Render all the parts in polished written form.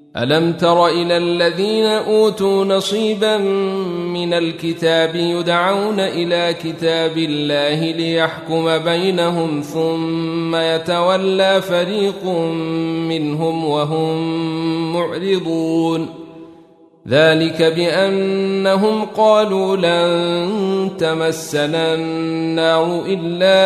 ألم تر إلى الذين أوتوا نصيبا من الكتاب يدعون إلى كتاب الله ليحكم بينهم ثم يتولى فريق منهم وهم معرضون ذلك بأنهم قالوا لن تمسنا النار إلا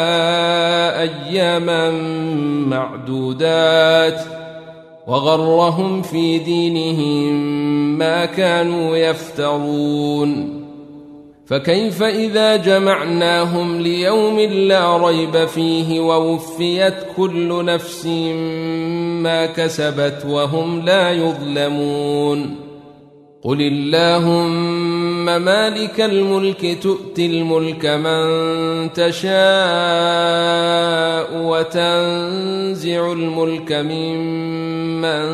أياما معدودات وغرهم في دينهم ما كانوا يفترون فكيف إذا جمعناهم ليوم لا ريب فيه ووفيت كل نفس ما كسبت وهم لا يظلمون قل اللهم مالك الملك تؤتي الملك من تشاء وتنزع الملك ممن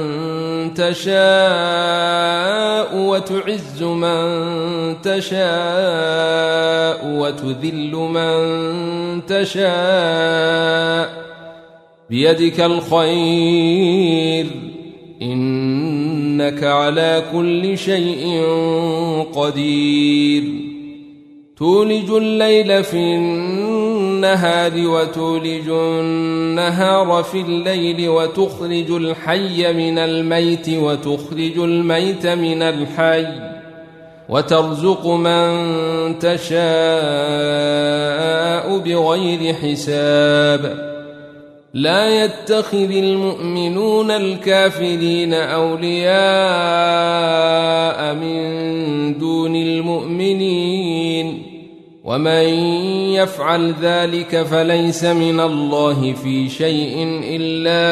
تشاء وتعز من تشاء وتذل من تشاء بيدك الخير إنك على كل شيء قدير تولج الليل في النهار وتولج النهار في الليل وتخرج الحي من الميت وتخرج الميت من الحي وترزق من تشاء بغير حساب لا يتخذ المؤمنون الكافرين أولياء من دون المؤمنين ومن يفعل ذلك فليس من الله في شيء إلا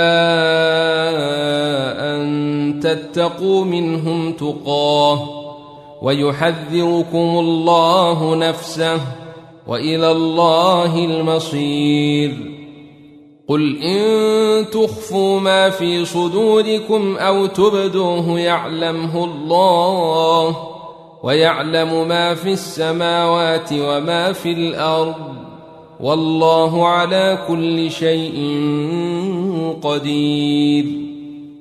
أن تتقوا منهم تقاه ويحذركم الله نفسه وإلى الله المصير قل إن تخفوا ما في صدوركم أو تبدوه يعلمه الله ويعلم ما في السماوات وما في الأرض والله على كل شيء قدير